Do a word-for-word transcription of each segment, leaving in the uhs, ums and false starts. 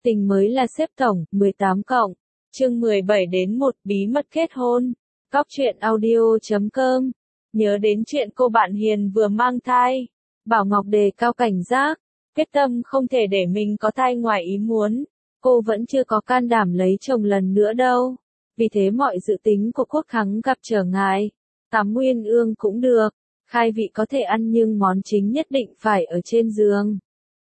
Tình mới là xếp tổng, mười tám cộng. Chương mười bảy đến một bí mật kết hôn. Cóc truyện audio chấm com. Nhớ đến chuyện cô bạn Hiền vừa mang thai. Bảo Ngọc đề cao cảnh giác, quyết tâm không thể để mình có thai ngoài ý muốn. Cô vẫn chưa có can đảm lấy chồng lần nữa đâu. Vì thế mọi dự tính của Quốc Thắng gặp trở ngại. Tắm nguyên ương cũng được. Khai vị có thể ăn nhưng món chính nhất định phải ở trên giường.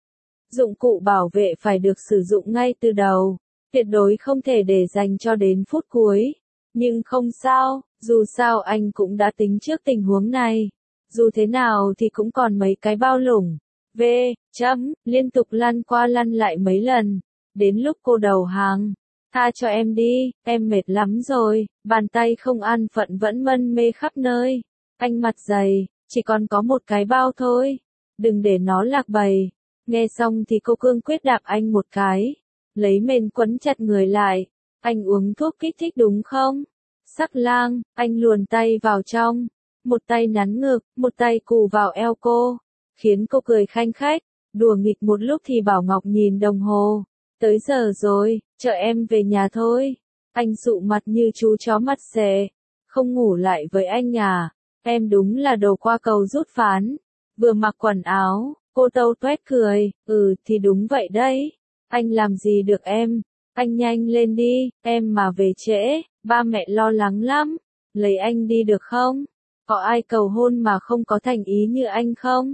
Dụng cụ bảo vệ phải được sử dụng ngay từ đầu. Tuyệt đối không thể để dành cho đến phút cuối. Nhưng không sao, dù sao anh cũng đã tính trước tình huống này. Dù thế nào thì cũng còn mấy cái bao lủng. V, chấm, liên tục lăn qua lăn lại mấy lần. Đến lúc cô đầu hàng. Tha cho em đi, em mệt lắm rồi. Bàn tay không an phận vẫn mân mê khắp nơi. Anh mặt dày, chỉ còn có một cái bao thôi. Đừng để nó lạc bầy. Nghe xong thì cô cương quyết đạp anh một cái. Lấy mền quấn chặt người lại. Anh uống thuốc kích thích đúng không? Sắc lang, anh luồn tay vào trong. Một tay nắn ngực, một tay cù vào eo cô. Khiến cô cười khanh khách. Đùa nghịch một lúc thì Bảo Ngọc nhìn đồng hồ. Tới giờ rồi, chờ em về nhà thôi. Anh sụ mặt như chú chó mặt xệ. Không ngủ lại với anh à? Em đúng là đồ qua cầu rút phán. Vừa mặc quần áo, cô tâu tuét cười. Ừ thì đúng vậy đấy. Anh làm gì được em? Anh nhanh lên đi, em mà về trễ, ba mẹ lo lắng lắm. Lấy anh đi được không? Có ai cầu hôn mà không có thành ý như anh không?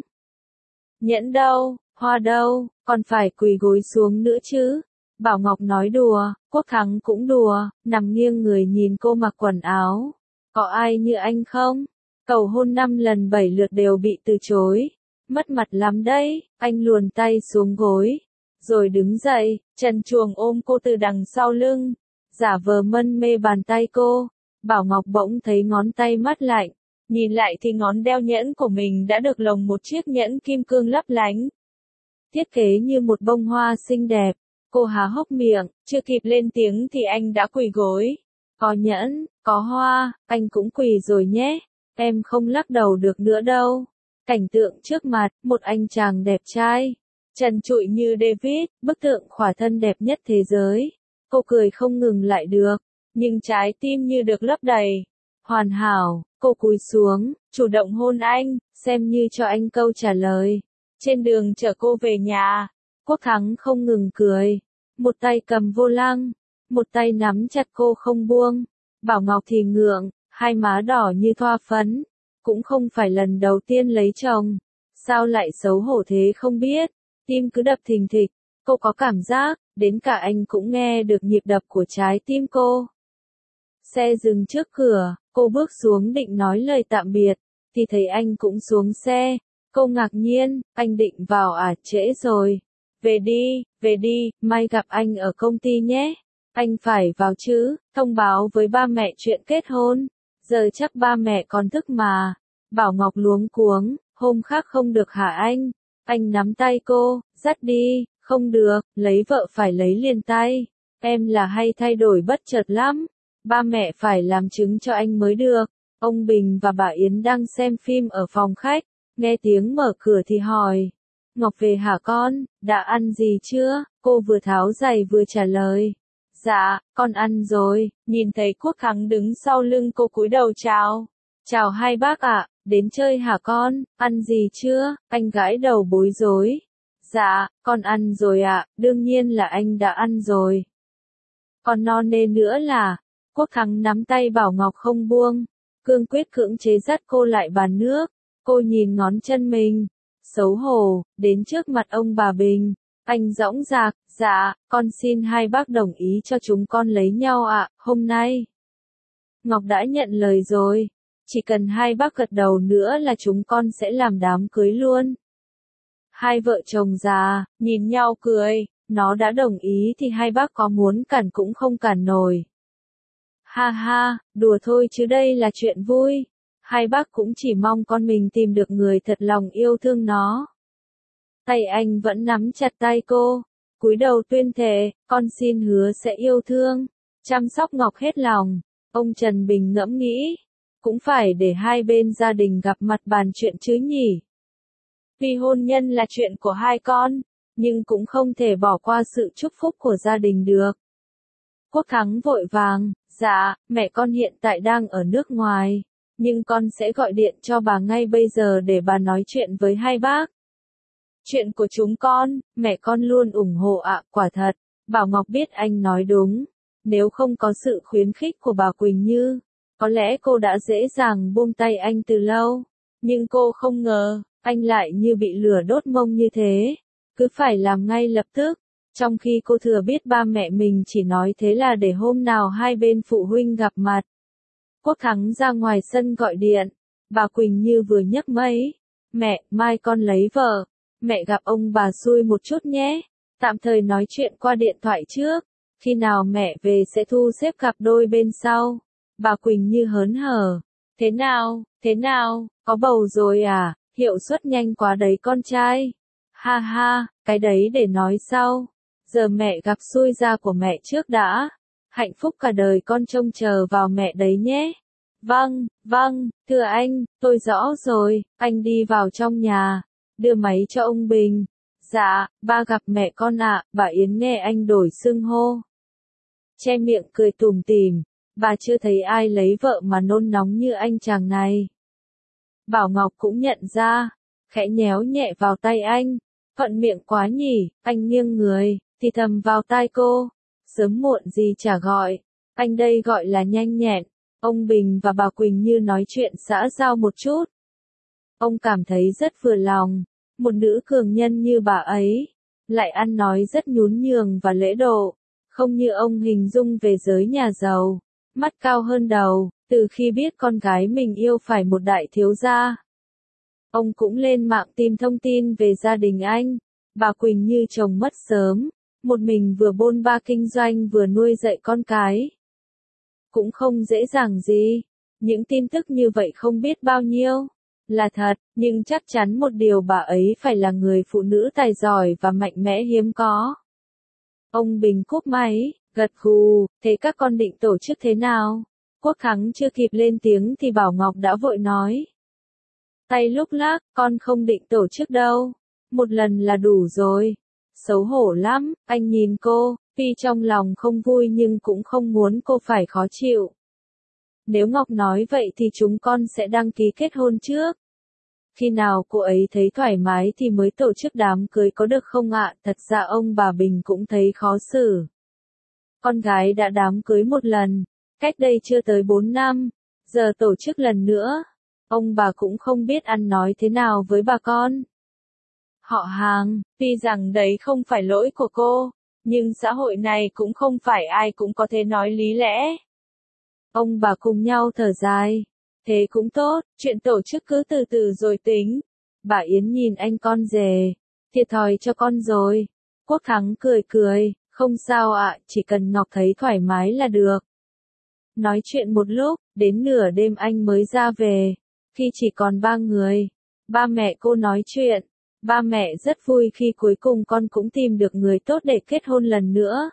Nhẫn đâu, hoa đâu, còn phải quỳ gối xuống nữa chứ. Bảo Ngọc nói đùa, Quốc Thắng cũng đùa, nằm nghiêng người nhìn cô mặc quần áo. Có ai như anh không? Cầu hôn năm lần bảy lượt đều bị từ chối. Mất mặt lắm đấy, anh luồn tay xuống gối. Rồi đứng dậy, trần truồng ôm cô từ đằng sau lưng. Giả vờ mân mê bàn tay cô. Bảo Ngọc bỗng thấy ngón tay mát lạnh. Nhìn lại thì ngón đeo nhẫn của mình đã được lồng một chiếc nhẫn kim cương lấp lánh. Thiết kế như một bông hoa xinh đẹp. Cô há hốc miệng, chưa kịp lên tiếng thì anh đã quỳ gối. Có nhẫn, có hoa, anh cũng quỳ rồi nhé. Em không lắc đầu được nữa đâu. Cảnh tượng trước mặt, một anh chàng đẹp trai. Trần trụi như David, bức tượng khỏa thân đẹp nhất thế giới. Cô cười không ngừng lại được, nhưng trái tim như được lấp đầy. Hoàn hảo, cô cúi xuống, chủ động hôn anh, xem như cho anh câu trả lời. Trên đường chở cô về nhà, Quốc Thắng không ngừng cười. Một tay cầm vô lăng, một tay nắm chặt cô không buông. Bảo Ngọc thì ngượng, hai má đỏ như thoa phấn. Cũng không phải lần đầu tiên lấy chồng. Sao lại xấu hổ thế không biết. Tim cứ đập thình thịch, cô có cảm giác, đến cả anh cũng nghe được nhịp đập của trái tim cô. Xe dừng trước cửa, cô bước xuống định nói lời tạm biệt, thì thấy anh cũng xuống xe. Cô ngạc nhiên, anh định vào à, trễ rồi. Về đi, về đi, mai gặp anh ở công ty nhé. Anh phải vào chứ, thông báo với ba mẹ chuyện kết hôn. Giờ chắc ba mẹ còn thức mà. Bảo Ngọc luống cuống, hôm khác không được hả anh? Anh nắm tay cô, dắt đi, không được, lấy vợ phải lấy liền tay. Em là hay thay đổi bất chợt lắm. Ba mẹ phải làm chứng cho anh mới được. Ông Bình và bà Yến đang xem phim ở phòng khách. Nghe tiếng mở cửa thì hỏi. Ngọc về hả con, đã ăn gì chưa? Cô vừa tháo giày vừa trả lời. Dạ, con ăn rồi. Nhìn thấy Quốc Thắng đứng sau lưng cô cúi đầu chào. Chào hai bác ạ, đến chơi hả con, ăn gì chưa? Anh gãi đầu bối rối. Dạ, con ăn rồi ạ, đương nhiên là anh đã ăn rồi. Còn no nê nữa là, Quốc Thắng nắm tay Bảo Ngọc không buông, cương quyết cưỡng chế dắt cô lại bàn nước. Cô nhìn ngón chân mình, xấu hổ, đến trước mặt ông bà Bình. Anh dõng dạc, dạ, con xin hai bác đồng ý cho chúng con lấy nhau ạ, hôm nay. Ngọc đã nhận lời rồi. Chỉ cần hai bác gật đầu nữa là chúng con sẽ làm đám cưới luôn. Hai vợ chồng già, nhìn nhau cười, nó đã đồng ý thì hai bác có muốn cản cũng không cản nổi. Ha ha, đùa thôi chứ đây là chuyện vui. Hai bác cũng chỉ mong con mình tìm được người thật lòng yêu thương nó. Tay anh vẫn nắm chặt tay cô, cúi đầu tuyên thệ, con xin hứa sẽ yêu thương, chăm sóc Ngọc hết lòng. Ông Trần Bình ngẫm nghĩ. Cũng phải để hai bên gia đình gặp mặt bàn chuyện chứ nhỉ. Vì hôn nhân là chuyện của hai con, nhưng cũng không thể bỏ qua sự chúc phúc của gia đình được. Quốc Thắng vội vàng, dạ, mẹ con hiện tại đang ở nước ngoài, nhưng con sẽ gọi điện cho bà ngay bây giờ để bà nói chuyện với hai bác. Chuyện của chúng con, mẹ con luôn ủng hộ ạ, quả thật. Bảo Ngọc biết anh nói đúng. Nếu không có sự khuyến khích của bà Quỳnh Như, có lẽ cô đã dễ dàng buông tay anh từ lâu. Nhưng cô không ngờ, anh lại như bị lửa đốt mông như thế. Cứ phải làm ngay lập tức. Trong khi cô thừa biết ba mẹ mình chỉ nói thế là để hôm nào hai bên phụ huynh gặp mặt. Quốc Thắng ra ngoài sân gọi điện. Bà Quỳnh Như vừa nhấc máy. Mẹ, mai con lấy vợ. Mẹ gặp ông bà xui một chút nhé. Tạm thời nói chuyện qua điện thoại trước. Khi nào mẹ về sẽ thu xếp cặp đôi bên sau. Bà Quỳnh Như hớn hở. Thế nào, thế nào, có bầu rồi à? Hiệu suất nhanh quá đấy con trai. Ha ha, cái đấy để nói sau. Giờ mẹ gặp xui gia của mẹ trước đã. Hạnh phúc cả đời con trông chờ vào mẹ đấy nhé. Vâng, vâng, thưa anh, tôi rõ rồi. Anh đi vào trong nhà. Đưa máy cho ông Bình. Dạ, ba gặp mẹ con ạ. Bà Yến nghe anh đổi xưng hô. Che miệng cười tủm tỉm. Bà chưa thấy ai lấy vợ mà nôn nóng như anh chàng này. Bảo Ngọc cũng nhận ra. Khẽ nhéo nhẹ vào tay anh. Thuận miệng quá nhỉ. Anh nghiêng người, thì thầm vào tai cô. Sớm muộn gì chả gọi. Anh đây gọi là nhanh nhẹn. Ông Bình và bà Quỳnh Như nói chuyện xã giao một chút. Ông cảm thấy rất vừa lòng. Một nữ cường nhân như bà ấy, lại ăn nói rất nhún nhường và lễ độ, không như ông hình dung về giới nhà giàu, mắt cao hơn đầu, từ khi biết con gái mình yêu phải một đại thiếu gia. Ông cũng lên mạng tìm thông tin về gia đình anh. Bà Quỳnh Như chồng mất sớm, một mình vừa bôn ba kinh doanh vừa nuôi dạy con cái. Cũng không dễ dàng gì, những tin tức như vậy không biết bao nhiêu. Là thật, nhưng chắc chắn một điều bà ấy phải là người phụ nữ tài giỏi và mạnh mẽ hiếm có. Ông Bình cúp máy, gật gù, thế các con định tổ chức thế nào? Quốc Thắng chưa kịp lên tiếng thì Bảo Ngọc đã vội nói. Tay lúc lắc, con không định tổ chức đâu. Một lần là đủ rồi. Xấu hổ lắm, anh nhìn cô, tuy trong lòng không vui nhưng cũng không muốn cô phải khó chịu. Nếu Ngọc nói vậy thì chúng con sẽ đăng ký kết hôn trước. Khi nào cô ấy thấy thoải mái thì mới tổ chức đám cưới có được không ạ? Thật ra ông bà Bình cũng thấy khó xử. Con gái đã đám cưới một lần, cách đây chưa tới bốn năm, giờ tổ chức lần nữa. Ông bà cũng không biết ăn nói thế nào với bà con. Họ hàng, tuy rằng đấy không phải lỗi của cô, nhưng xã hội này cũng không phải ai cũng có thể nói lý lẽ. Ông bà cùng nhau thở dài. Thế cũng tốt, chuyện tổ chức cứ từ từ rồi tính. Bà Yến nhìn anh con rể. Thiệt thòi cho con rồi. Quốc Thắng cười cười, không sao ạ, chỉ cần Ngọc thấy thoải mái là được. Nói chuyện một lúc, đến nửa đêm anh mới ra về. Khi chỉ còn ba người, ba mẹ cô nói chuyện. Ba mẹ rất vui khi cuối cùng con cũng tìm được người tốt để kết hôn lần nữa.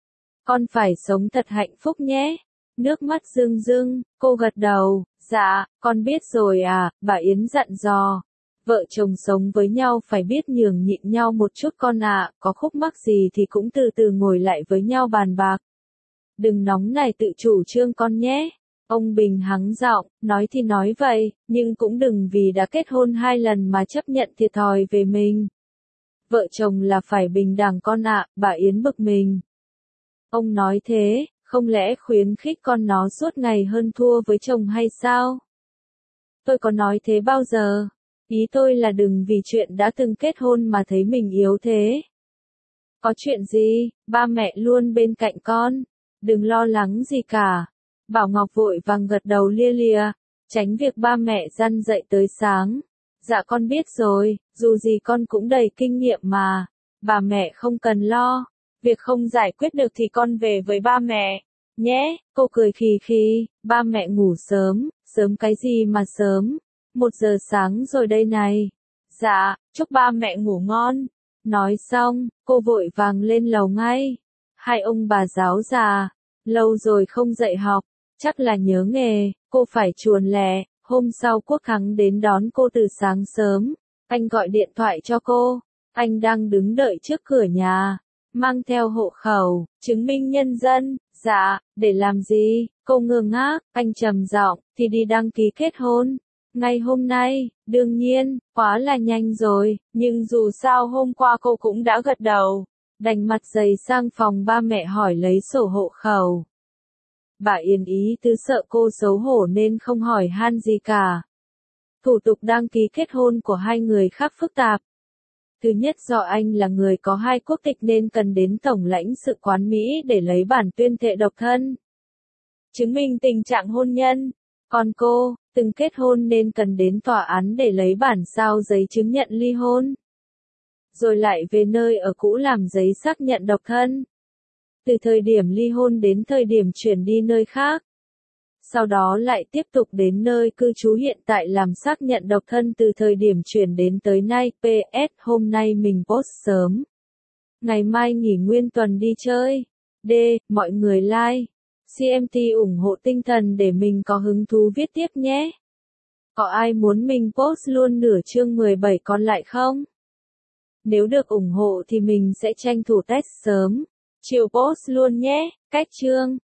Con phải sống thật hạnh phúc nhé. Nước mắt rưng rưng, cô gật đầu, dạ, con biết rồi à, bà Yến dặn dò. Vợ chồng sống với nhau phải biết nhường nhịn nhau một chút con ạ, có khúc mắc gì thì cũng từ từ ngồi lại với nhau bàn bạc. Đừng nóng này tự chủ trương con nhé. Ông Bình hắng giọng, nói thì nói vậy, nhưng cũng đừng vì đã kết hôn hai lần mà chấp nhận thiệt thòi về mình. Vợ chồng là phải bình đẳng con ạ, bà Yến bực mình. Ông nói thế, không lẽ khuyến khích con nó suốt ngày hơn thua với chồng hay sao? Tôi có nói thế bao giờ? Ý tôi là đừng vì chuyện đã từng kết hôn mà thấy mình yếu thế. Có chuyện gì, ba mẹ luôn bên cạnh con. Đừng lo lắng gì cả. Bảo Ngọc vội vàng gật đầu lia lịa, tránh việc ba mẹ răn dậy tới sáng. Dạ con biết rồi, dù gì con cũng đầy kinh nghiệm mà. Bà mẹ không cần lo. Việc không giải quyết được thì con về với ba mẹ. Nhé, cô cười khì khì, ba mẹ ngủ sớm, sớm cái gì mà sớm. Một giờ sáng rồi đây này. Dạ, chúc ba mẹ ngủ ngon. Nói xong, cô vội vàng lên lầu ngay. Hai ông bà giáo già, lâu rồi không dạy học, chắc là nhớ nghề, cô phải chuồn lẹ. Hôm sau Quốc Thắng đến đón cô từ sáng sớm. Anh gọi điện thoại cho cô. Anh đang đứng đợi trước cửa nhà, mang theo hộ khẩu, chứng minh nhân dân. Dạ, để làm gì? Cô ngơ ngác, anh trầm giọng, thì đi đăng ký kết hôn. Ngày hôm nay, đương nhiên, quá là nhanh rồi, nhưng dù sao hôm qua cô cũng đã gật đầu. Đành mặt dày sang phòng ba mẹ hỏi lấy sổ hộ khẩu. Bà Yên ý tứ sợ cô xấu hổ nên không hỏi han gì cả. Thủ tục đăng ký kết hôn của hai người khác phức tạp. Thứ nhất, do anh là người có hai quốc tịch nên cần đến Tổng lãnh sự quán Mỹ để lấy bản tuyên thệ độc thân, chứng minh tình trạng hôn nhân. Còn cô, từng kết hôn nên cần đến tòa án để lấy bản sao giấy chứng nhận ly hôn. Rồi lại về nơi ở cũ làm giấy xác nhận độc thân. Từ thời điểm ly hôn đến thời điểm chuyển đi nơi khác. Sau đó lại tiếp tục đến nơi cư trú hiện tại làm xác nhận độc thân từ thời điểm chuyển đến tới nay. pê ét Hôm nay mình post sớm. Ngày mai nghỉ nguyên tuần đi chơi. D. Mọi người like, xê em tê ủng hộ tinh thần để mình có hứng thú viết tiếp nhé. Có ai muốn mình post luôn nửa chương mười bảy còn lại không? Nếu được ủng hộ thì mình sẽ tranh thủ test sớm. Chiều post luôn nhé. Cách chương.